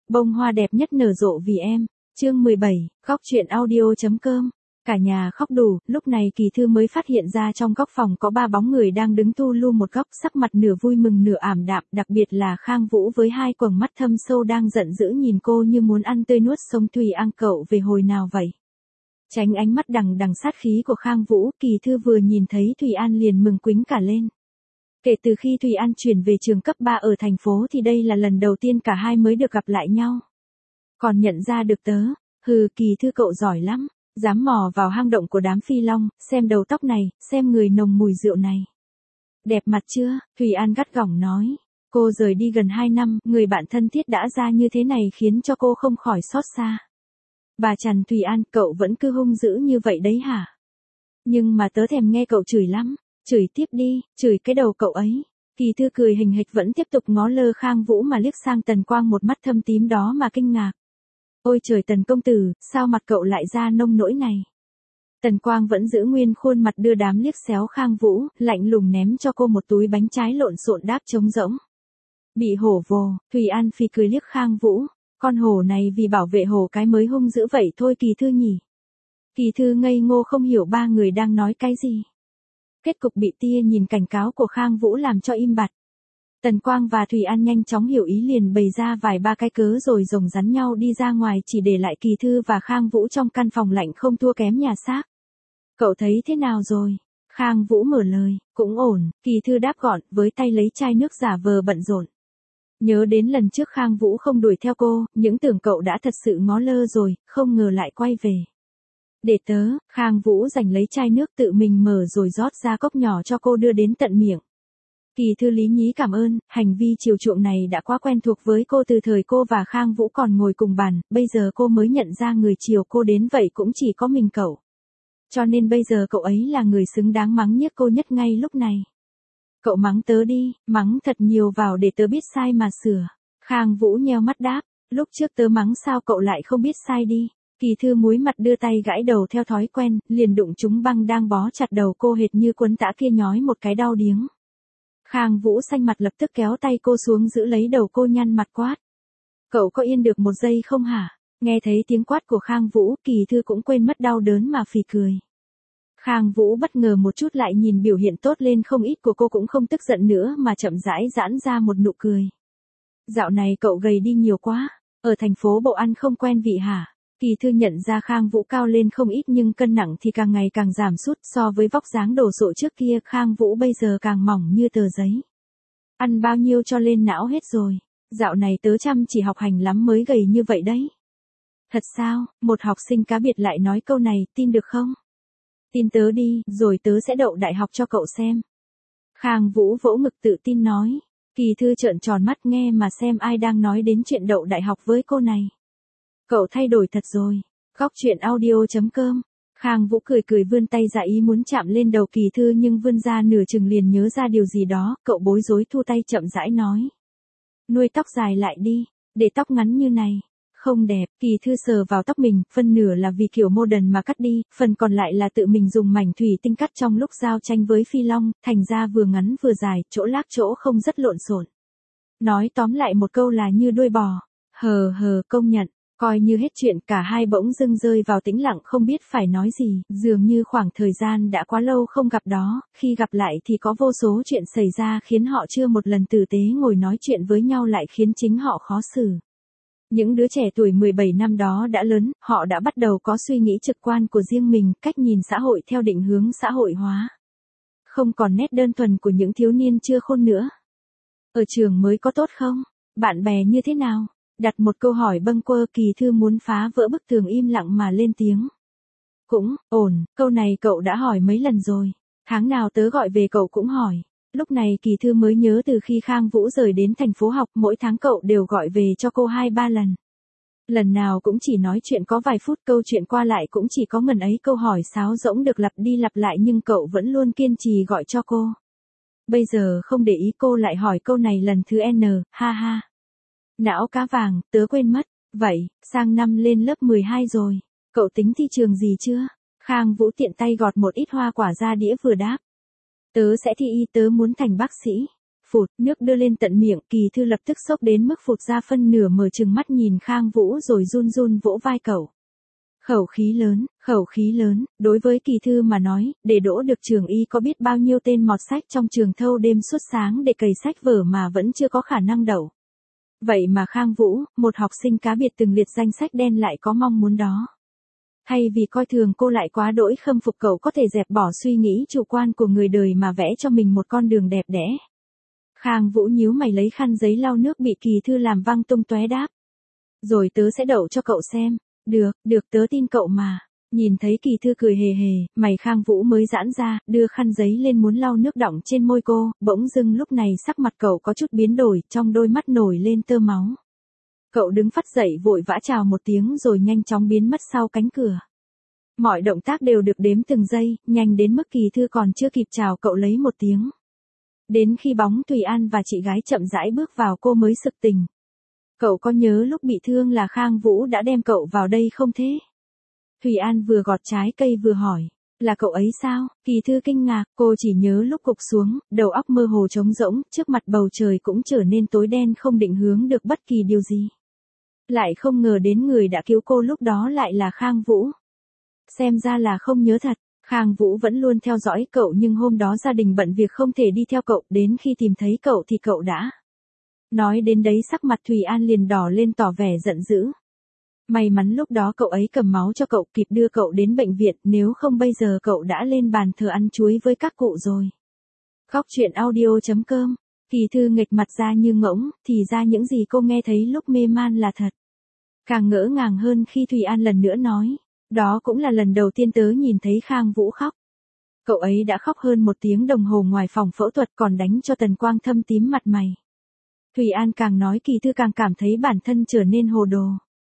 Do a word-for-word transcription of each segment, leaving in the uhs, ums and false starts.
Bông hoa đẹp nhất nở rộ vì em. Chương mười bảy, góc truyện audio.com. Cả nhà khóc đủ, lúc này Kỳ Thư mới phát hiện ra trong góc phòng có ba bóng người đang đứng tu lu một góc, sắc mặt nửa vui mừng nửa ảm đạm, đặc biệt là Khang Vũ với hai quầng mắt thâm sâu đang giận dữ nhìn cô như muốn ăn tươi nuốt sống. Thùy An, cậu về hồi nào vậy? Tránh ánh mắt đằng đằng sát khí của Khang Vũ, Kỳ Thư vừa nhìn thấy Thùy An liền mừng quính cả lên. Kể từ khi Thùy An chuyển về trường cấp ba ở thành phố thì đây là lần đầu tiên cả hai mới được gặp lại nhau. Còn nhận ra được tớ, hừ, Kỳ Thư cậu giỏi lắm, dám mò vào hang động của đám phi long, xem đầu tóc này, xem người nồng mùi rượu này. Đẹp mặt chưa? Thùy An gắt gỏng nói. Cô rời đi gần hai năm, người bạn thân thiết đã ra như thế này khiến cho cô không khỏi xót xa. Bà Trần, Thùy An, cậu vẫn cứ hung dữ như vậy đấy hả? Nhưng mà tớ thèm nghe cậu chửi lắm. Chửi tiếp đi, chửi cái đầu cậu ấy. Kỳ Thư cười hình hịch vẫn tiếp tục ngó lơ Khang Vũ mà liếc sang Tần Quang một mắt thâm tím đó mà kinh ngạc. Ôi trời Tần công tử, sao mặt cậu lại ra nông nỗi này? Tần Quang vẫn giữ nguyên khuôn mặt đưa đám liếc xéo Khang Vũ, lạnh lùng ném cho cô một túi bánh trái lộn xộn đáp trống rỗng. Bị hổ vồ, Thùy An phì cười liếc Khang Vũ. Con hổ này vì bảo vệ hổ cái mới hung dữ vậy thôi Kỳ Thư nhỉ? Kỳ Thư ngây ngô không hiểu ba người đang nói cái gì. Kết cục bị tia nhìn cảnh cáo của Khang Vũ làm cho im bặt. Tần Quang và Thùy An nhanh chóng hiểu ý liền bày ra vài ba cái cớ rồi rồng rắn nhau đi ra ngoài, chỉ để lại Kỳ Thư và Khang Vũ trong căn phòng lạnh không thua kém nhà xác. Cậu thấy thế nào rồi? Khang Vũ mở lời. Cũng ổn, Kỳ Thư đáp gọn, với tay lấy chai nước giả vờ bận rộn. Nhớ đến lần trước Khang Vũ không đuổi theo cô, những tưởng cậu đã thật sự ngó lơ rồi, không ngờ lại quay về. Để tớ, Khang Vũ giành lấy chai nước tự mình mở rồi rót ra cốc nhỏ cho cô đưa đến tận miệng. Kỳ Thư lý nhí cảm ơn, hành vi chiều chuộng này đã quá quen thuộc với cô từ thời cô và Khang Vũ còn ngồi cùng bàn, bây giờ cô mới nhận ra người chiều cô đến vậy cũng chỉ có mình cậu. Cho nên bây giờ cậu ấy là người xứng đáng mắng nhiếc cô nhất ngay lúc này. Cậu mắng tớ đi, mắng thật nhiều vào để tớ biết sai mà sửa. Khang Vũ nheo mắt đáp, lúc trước tớ mắng sao cậu lại không biết sai đi. Kỳ Thư múi mặt đưa tay gãi đầu theo thói quen, liền đụng trúng băng đang bó chặt đầu cô hệt như quấn tã kia nhói một cái đau điếng. Khang Vũ xanh mặt lập tức kéo tay cô xuống giữ lấy đầu cô nhăn mặt quát. Cậu có yên được một giây không hả? Nghe thấy tiếng quát của Khang Vũ, Kỳ Thư cũng quên mất đau đớn mà phì cười. Khang Vũ bất ngờ một chút lại nhìn biểu hiện tốt lên không ít của cô cũng không tức giận nữa mà chậm rãi giãn ra một nụ cười. Dạo này cậu gầy đi nhiều quá, ở thành phố bộ ăn không quen vị hả? Kỳ Thư nhận ra Khang Vũ cao lên không ít nhưng cân nặng thì càng ngày càng giảm sút, so với vóc dáng đồ sộ trước kia Khang Vũ bây giờ càng mỏng như tờ giấy. Ăn bao nhiêu cho lên não hết rồi, dạo này tớ chăm chỉ học hành lắm mới gầy như vậy đấy. Thật sao? Một học sinh cá biệt lại nói câu này, tin được không? Tin tớ đi, rồi tớ sẽ đậu đại học cho cậu xem. Khang Vũ vỗ ngực tự tin nói. Kỳ Thư trợn tròn mắt nghe mà xem ai đang nói đến chuyện đậu đại học với cô này. Cậu thay đổi thật rồi. Góc truyện audio.com. Khang Vũ cười cười vươn tay ra ý muốn chạm lên đầu Kỳ Thư nhưng vươn ra nửa chừng liền nhớ ra điều gì đó, cậu bối rối thu tay chậm rãi nói. Nuôi tóc dài lại đi, để tóc ngắn như này. Không đẹp, Kỳ Thư sờ vào tóc mình, phân nửa là vì kiểu modern mà cắt đi, phần còn lại là tự mình dùng mảnh thủy tinh cắt trong lúc giao tranh với phi long, thành ra vừa ngắn vừa dài, chỗ lác chỗ không rất lộn xộn. Nói tóm lại một câu là như đuôi bò. Hờ hờ, công nhận. Coi như hết chuyện, cả hai bỗng dưng rơi vào tĩnh lặng không biết phải nói gì, dường như khoảng thời gian đã quá lâu không gặp đó, khi gặp lại thì có vô số chuyện xảy ra khiến họ chưa một lần tử tế ngồi nói chuyện với nhau lại khiến chính họ khó xử. Những đứa trẻ tuổi mười bảy năm đó đã lớn, họ đã bắt đầu có suy nghĩ trực quan của riêng mình, cách nhìn xã hội theo định hướng xã hội hóa. Không còn nét đơn thuần của những thiếu niên chưa khôn nữa. Ở trường mới có tốt không? Bạn bè như thế nào? Đặt một câu hỏi bâng quơ, Kỳ Thư muốn phá vỡ bức tường im lặng mà lên tiếng. Cũng, ổn, câu này cậu đã hỏi mấy lần rồi. Tháng nào tớ gọi về cậu cũng hỏi. Lúc này Kỳ Thư mới nhớ từ khi Khang Vũ rời đến thành phố học mỗi tháng cậu đều gọi về cho cô hai ba lần. Lần nào cũng chỉ nói chuyện có vài phút, câu chuyện qua lại cũng chỉ có ngần ấy câu hỏi sáo rỗng được lặp đi lặp lại nhưng cậu vẫn luôn kiên trì gọi cho cô. Bây giờ không để ý cô lại hỏi câu này lần thứ N, ha ha. Não cá vàng, tớ quên mất. Vậy, sang năm lên lớp mười hai rồi. Cậu tính thi trường gì chưa? Khang Vũ tiện tay gọt một ít hoa quả ra đĩa vừa đáp. Tớ sẽ thi y, tớ muốn thành bác sĩ. Phụt, nước đưa lên tận miệng, Kỳ Thư lập tức sốc đến mức phụt ra phân nửa, mở trừng mắt nhìn Khang Vũ rồi run run vỗ vai cậu. Khẩu khí lớn, khẩu khí lớn, đối với Kỳ Thư mà nói, để đỗ được trường y có biết bao nhiêu tên mọt sách trong trường thâu đêm suốt sáng để cày sách vở mà vẫn chưa có khả năng đậu. Vậy mà Khang Vũ, một học sinh cá biệt từng liệt danh sách đen lại có mong muốn đó. Thay vì coi thường cô lại quá đỗi khâm phục cậu có thể dẹp bỏ suy nghĩ chủ quan của người đời mà vẽ cho mình một con đường đẹp đẽ. Khang Vũ nhíu mày lấy khăn giấy lau nước bị Kỳ Thư làm văng tung tóe đáp. Rồi tớ sẽ đậu cho cậu xem. Được, được tớ tin cậu mà. Nhìn thấy Kỳ Thư cười hề hề, mày Khang Vũ mới giãn ra, đưa khăn giấy lên muốn lau nước đọng trên môi cô, bỗng dưng lúc này sắc mặt cậu có chút biến đổi, trong đôi mắt nổi lên tơ máu. Cậu đứng phắt dậy vội vã chào một tiếng rồi nhanh chóng biến mất sau cánh cửa. Mọi động tác đều được đếm từng giây, nhanh đến mức Kỳ Thư còn chưa kịp chào cậu lấy một tiếng. Đến khi bóng Thùy An và chị gái chậm rãi bước vào cô mới sực tỉnh. Cậu có nhớ lúc bị thương là Khang Vũ đã đem cậu vào đây không thế? Thùy An vừa gọt trái cây vừa hỏi. Là cậu ấy sao? Kỳ Thư kinh ngạc, cô chỉ nhớ lúc gục xuống, đầu óc mơ hồ trống rỗng, trước mặt bầu trời cũng trở nên tối đen không định hướng được bất kỳ điều gì. Lại không ngờ đến người đã cứu cô lúc đó lại là Khang Vũ. Xem ra là không nhớ thật. Khang Vũ vẫn luôn theo dõi cậu nhưng hôm đó gia đình bận việc không thể đi theo cậu, đến khi tìm thấy cậu thì cậu đã. Nói đến đấy sắc mặt Thùy An liền đỏ lên tỏ vẻ giận dữ. May mắn lúc đó cậu ấy cầm máu cho cậu kịp đưa cậu đến bệnh viện, nếu không bây giờ cậu đã lên bàn thờ ăn chuối với các cụ rồi. Khóc chuyện audio chấm com. Kỳ Thư nghệch mặt ra như ngỗng, thì ra những gì cô nghe thấy lúc mê man là thật. Càng ngỡ ngàng hơn khi Thùy An lần nữa nói. Đó cũng là lần đầu tiên tớ nhìn thấy Khang Vũ khóc. Cậu ấy đã khóc hơn một tiếng đồng hồ ngoài phòng phẫu thuật còn đánh cho Tần Quang thâm tím mặt mày. Thùy An càng nói Kỳ Thư càng cảm thấy bản thân trở nên hồ đồ.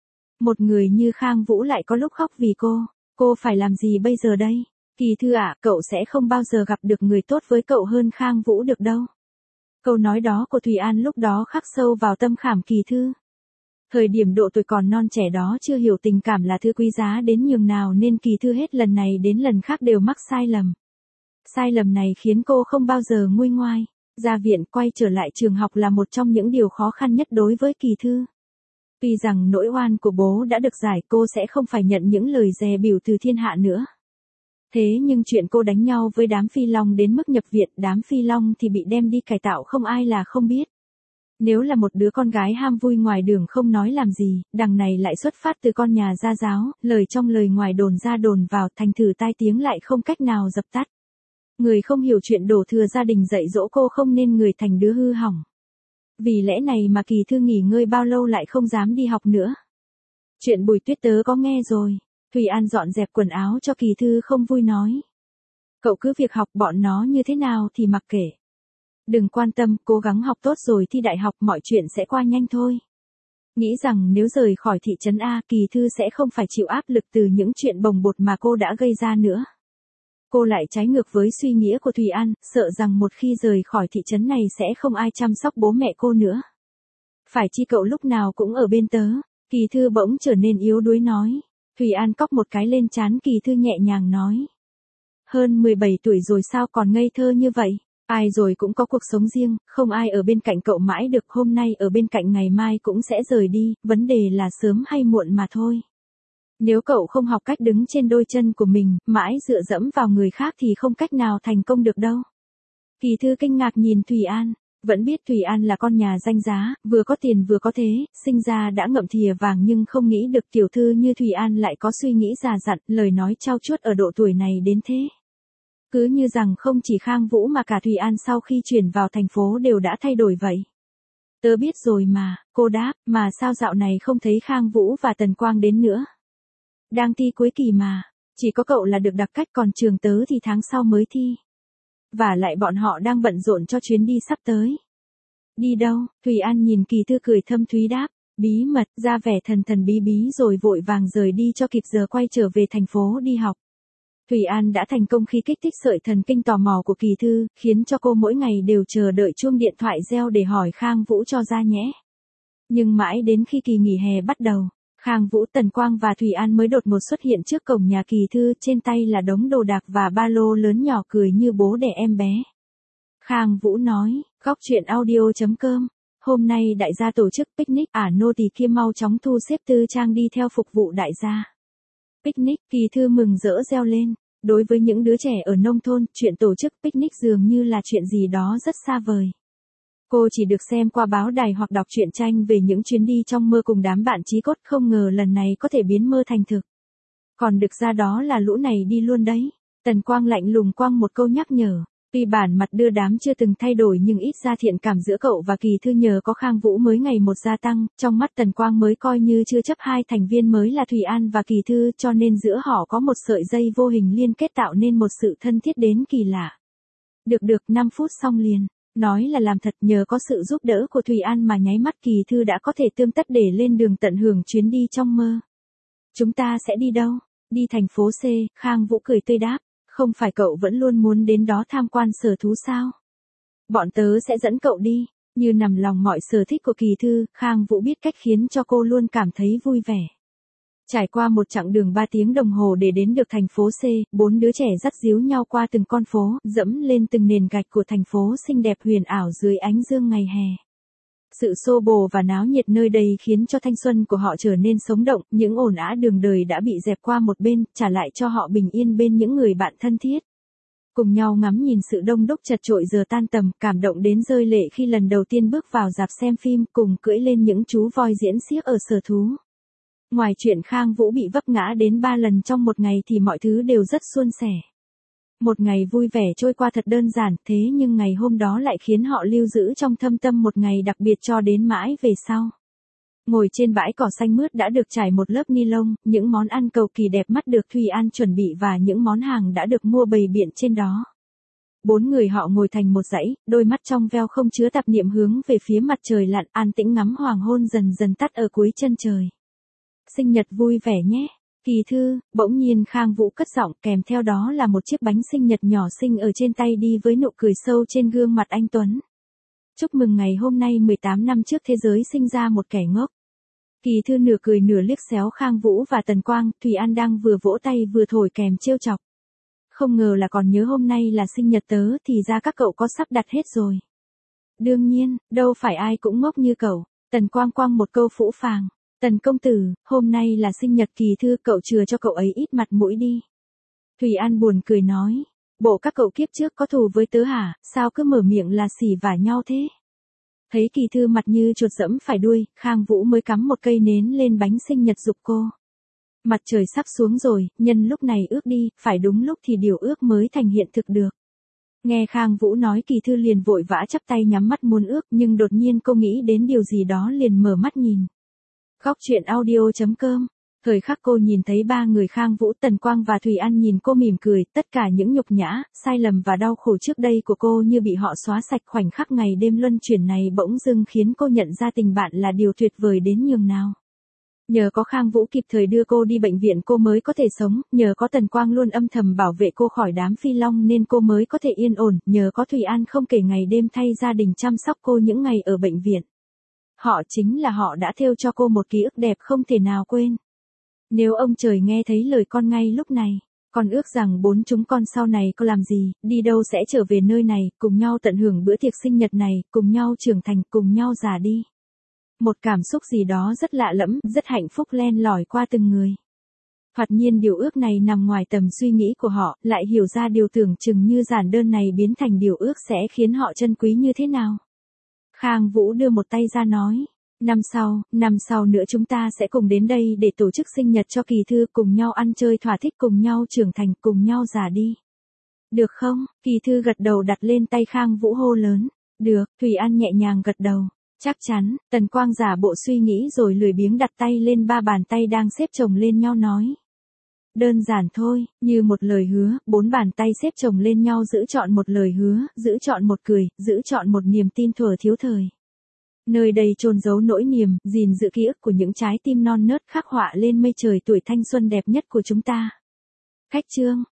Một người như Khang Vũ lại có lúc khóc vì cô, cô phải làm gì bây giờ đây? Kỳ Thư ạ, cậu sẽ không bao giờ gặp được người tốt với cậu hơn Khang Vũ được đâu. Câu nói đó của Thùy An lúc đó khắc sâu vào tâm khảm Kỳ Thư. Thời điểm độ tuổi còn non trẻ đó chưa hiểu tình cảm là thứ quý giá đến nhường nào nên Kỳ Thư hết lần này đến lần khác đều mắc sai lầm. Sai lầm này khiến cô không bao giờ nguôi ngoai. Ra viện quay trở lại trường học là một trong những điều khó khăn nhất đối với Kỳ Thư. Tuy rằng nỗi oan của bố đã được giải, cô sẽ không phải nhận những lời dè bỉu từ thiên hạ nữa. Thế nhưng chuyện cô đánh nhau với đám Phi Long đến mức nhập viện, đám Phi Long thì bị đem đi cải tạo không ai là không biết. Nếu là một đứa con gái ham vui ngoài đường không nói làm gì, đằng này lại xuất phát từ con nhà gia giáo, lời trong lời ngoài đồn ra đồn vào, thành thử tai tiếng lại không cách nào dập tắt. Người không hiểu chuyện đổ thừa gia đình dạy dỗ cô không nên người thành đứa hư hỏng. Vì lẽ này mà Kỳ Thư nghỉ ngơi bao lâu lại không dám đi học nữa. Chuyện Bùi Tuyết tớ có nghe rồi. Thùy An dọn dẹp quần áo cho Kỳ Thư không vui nói. Cậu cứ việc học, bọn nó như thế nào thì mặc kệ. Đừng quan tâm, cố gắng học tốt rồi thi đại học mọi chuyện sẽ qua nhanh thôi. Nghĩ rằng nếu rời khỏi thị trấn A, Kỳ Thư sẽ không phải chịu áp lực từ những chuyện bồng bột mà cô đã gây ra nữa. Cô lại trái ngược với suy nghĩ của Thùy An, sợ rằng một khi rời khỏi thị trấn này sẽ không ai chăm sóc bố mẹ cô nữa. Phải chi cậu lúc nào cũng ở bên tớ. Kỳ Thư bỗng trở nên yếu đuối nói. Thùy An cóc một cái lên trán Kỳ Thư nhẹ nhàng nói. Hơn mười bảy tuổi rồi sao còn ngây thơ như vậy? Ai rồi cũng có cuộc sống riêng, không ai ở bên cạnh cậu mãi được, hôm nay ở bên cạnh ngày mai cũng sẽ rời đi, vấn đề là sớm hay muộn mà thôi. Nếu cậu không học cách đứng trên đôi chân của mình, mãi dựa dẫm vào người khác thì không cách nào thành công được đâu. Kỳ Thư kinh ngạc nhìn Thùy An, vẫn biết Thùy An là con nhà danh giá, vừa có tiền vừa có thế, sinh ra đã ngậm thìa vàng nhưng không nghĩ được tiểu thư như Thùy An lại có suy nghĩ già dặn, lời nói trau chuốt ở độ tuổi này đến thế. Cứ như rằng không chỉ Khang Vũ mà cả Thùy An sau khi chuyển vào thành phố đều đã thay đổi vậy. Tớ biết rồi mà, cô đáp, mà sao dạo này không thấy Khang Vũ và Tần Quang đến nữa. Đang thi cuối kỳ mà, chỉ có cậu là được đặc cách còn trường tớ thì tháng sau mới thi. Và lại bọn họ đang bận rộn cho chuyến đi sắp tới. Đi đâu? Thùy An nhìn Kỳ Thư cười thâm thúy đáp, bí mật, ra vẻ thần thần bí bí rồi vội vàng rời đi cho kịp giờ quay trở về thành phố đi học. Thùy An đã thành công khi kích thích sợi thần kinh tò mò của Kỳ Thư, khiến cho cô mỗi ngày đều chờ đợi chuông điện thoại reo để hỏi Khang Vũ cho ra nhẽ. Nhưng mãi đến khi kỳ nghỉ hè bắt đầu, Khang Vũ, Tần Quang và Thùy An mới đột ngột xuất hiện trước cổng nhà Kỳ Thư, trên tay là đống đồ đạc và ba lô lớn nhỏ cười như bố đẻ em bé. Khang Vũ nói, Góc truyện audio.com. Hôm nay đại gia tổ chức picnic, ả nô tỳ kia mau chóng thu xếp tư trang đi theo phục vụ đại gia. Picnic, Kỳ Thư mừng rỡ reo lên. Đối với những đứa trẻ ở nông thôn, chuyện tổ chức picnic dường như là chuyện gì đó rất xa vời. Cô chỉ được xem qua báo đài hoặc đọc truyện tranh về những chuyến đi trong mơ cùng đám bạn chí cốt, không ngờ lần này có thể biến mơ thành thực. Còn được ra đó là lũ này đi luôn đấy. Tần Quang lạnh lùng quăng một câu nhắc nhở. Tuy bản mặt đưa đám chưa từng thay đổi nhưng ít ra thiện cảm giữa cậu và Kỳ Thư nhờ có Khang Vũ mới ngày một gia tăng, trong mắt Tần Quang mới coi như chưa chấp hai thành viên mới là Thùy An và Kỳ Thư, cho nên giữa họ có một sợi dây vô hình liên kết tạo nên một sự thân thiết đến kỳ lạ. Được được, năm phút xong liền. Nói là làm thật, nhờ có sự giúp đỡ của Thùy An mà nháy mắt Kỳ Thư đã có thể tươm tất để lên đường tận hưởng chuyến đi trong mơ. Chúng ta sẽ đi đâu? Đi thành phố C, Khang Vũ cười tươi đáp. Không phải cậu vẫn luôn muốn đến đó tham quan sở thú sao? Bọn tớ sẽ dẫn cậu đi. Như nằm lòng mọi sở thích của Kỳ Thư, Khang Vũ biết cách khiến cho cô luôn cảm thấy vui vẻ. Trải qua một chặng đường ba tiếng đồng hồ để đến được thành phố C, bốn đứa trẻ dắt díu nhau qua từng con phố, dẫm lên từng nền gạch của thành phố xinh đẹp huyền ảo dưới ánh dương ngày hè. Sự xô bồ và náo nhiệt nơi đây khiến cho thanh xuân của họ trở nên sống động, những ồn ào đường đời đã bị dẹp qua một bên, trả lại cho họ bình yên bên những người bạn thân thiết. Cùng nhau ngắm nhìn sự đông đúc chật chội giờ tan tầm, cảm động đến rơi lệ khi lần đầu tiên bước vào rạp xem phim, cùng cưỡi lên những chú voi diễn xiếc ở sở thú. Ngoài chuyện Khang Vũ bị vấp ngã đến ba lần trong một ngày thì mọi thứ đều rất suôn sẻ. Một ngày vui vẻ trôi qua thật đơn giản, thế nhưng ngày hôm đó lại khiến họ lưu giữ trong thâm tâm một ngày đặc biệt cho đến mãi về sau. Ngồi trên bãi cỏ xanh mướt đã được trải một lớp ni lông, những món ăn cầu kỳ đẹp mắt được Thùy An chuẩn bị và những món hàng đã được mua bày biện trên đó. Bốn người họ ngồi thành một dãy, đôi mắt trong veo không chứa tạp niệm hướng về phía mặt trời lặn, an tĩnh ngắm hoàng hôn dần dần tắt ở cuối chân trời. Sinh nhật vui vẻ nhé. Kỳ Thư, bỗng nhiên Khang Vũ cất giọng, kèm theo đó là một chiếc bánh sinh nhật nhỏ xinh ở trên tay đi với nụ cười sâu trên gương mặt anh Tuấn. Chúc mừng ngày hôm nay mười tám năm trước thế giới sinh ra một kẻ ngốc. Kỳ Thư nửa cười nửa liếc xéo Khang Vũ và Tần Quang, Thùy An đang vừa vỗ tay vừa thổi kèm trêu chọc. Không ngờ là còn nhớ hôm nay là sinh nhật tớ, thì ra các cậu có sắp đặt hết rồi. Đương nhiên, đâu phải ai cũng ngốc như cậu. Tần Quang quăng một câu phũ phàng. Tần công tử, hôm nay là sinh nhật Kỳ Thư, cậu chừa cho cậu ấy ít mặt mũi đi. Thùy An buồn cười nói, bộ các cậu kiếp trước có thù với tớ hả, sao cứ mở miệng là xỉ vả nhau thế? Thấy Kỳ Thư mặt như chuột dẫm phải đuôi, Khang Vũ mới cắm một cây nến lên bánh sinh nhật giục cô. Mặt trời sắp xuống rồi, nhân lúc này ước đi, phải đúng lúc thì điều ước mới thành hiện thực được. Nghe Khang Vũ nói Kỳ Thư liền vội vã chắp tay nhắm mắt muốn ước, nhưng đột nhiên cô nghĩ đến điều gì đó liền mở mắt nhìn. Góc truyện audio.com. Thời khắc cô nhìn thấy ba người Khang Vũ, Tần Quang và Thùy An nhìn cô mỉm cười, tất cả những nhục nhã, sai lầm và đau khổ trước đây của cô như bị họ xóa sạch. Khoảnh khắc ngày đêm luân chuyển này bỗng dưng khiến cô nhận ra tình bạn là điều tuyệt vời đến nhường nào. Nhờ có Khang Vũ kịp thời đưa cô đi bệnh viện cô mới có thể sống, nhờ có Tần Quang luôn âm thầm bảo vệ cô khỏi đám phi long nên cô mới có thể yên ổn, nhờ có Thùy An không kể ngày đêm thay gia đình chăm sóc cô những ngày ở bệnh viện. Họ chính là họ đã thêu cho cô một ký ức đẹp không thể nào quên. Nếu ông trời nghe thấy lời con ngay lúc này, con ước rằng bốn chúng con sau này có làm gì, đi đâu sẽ trở về nơi này, cùng nhau tận hưởng bữa tiệc sinh nhật này, cùng nhau trưởng thành, cùng nhau già đi. Một cảm xúc gì đó rất lạ lẫm, rất hạnh phúc len lỏi qua từng người. Thoạt nhiên điều ước này nằm ngoài tầm suy nghĩ của họ, lại hiểu ra điều tưởng chừng như giản đơn này biến thành điều ước sẽ khiến họ trân quý như thế nào. Khang Vũ đưa một tay ra nói, năm sau, năm sau nữa chúng ta sẽ cùng đến đây để tổ chức sinh nhật cho Kỳ Thư, cùng nhau ăn chơi thỏa thích, cùng nhau trưởng thành, cùng nhau già đi. Được không? Kỳ Thư gật đầu đặt lên tay Khang Vũ hô lớn. Được, Thùy An nhẹ nhàng gật đầu. Chắc chắn, Tần Quang giả bộ suy nghĩ rồi lười biếng đặt tay lên ba bàn tay đang xếp chồng lên nhau nói. Đơn giản thôi, như một lời hứa, bốn bàn tay xếp chồng lên nhau giữ chọn một lời hứa, giữ chọn một cười, giữ chọn một niềm tin thuở thiếu thời. Nơi đây chôn giấu nỗi niềm, gìn giữ ký ức của những trái tim non nớt khắc họa lên mây trời tuổi thanh xuân đẹp nhất của chúng ta. Khách trương.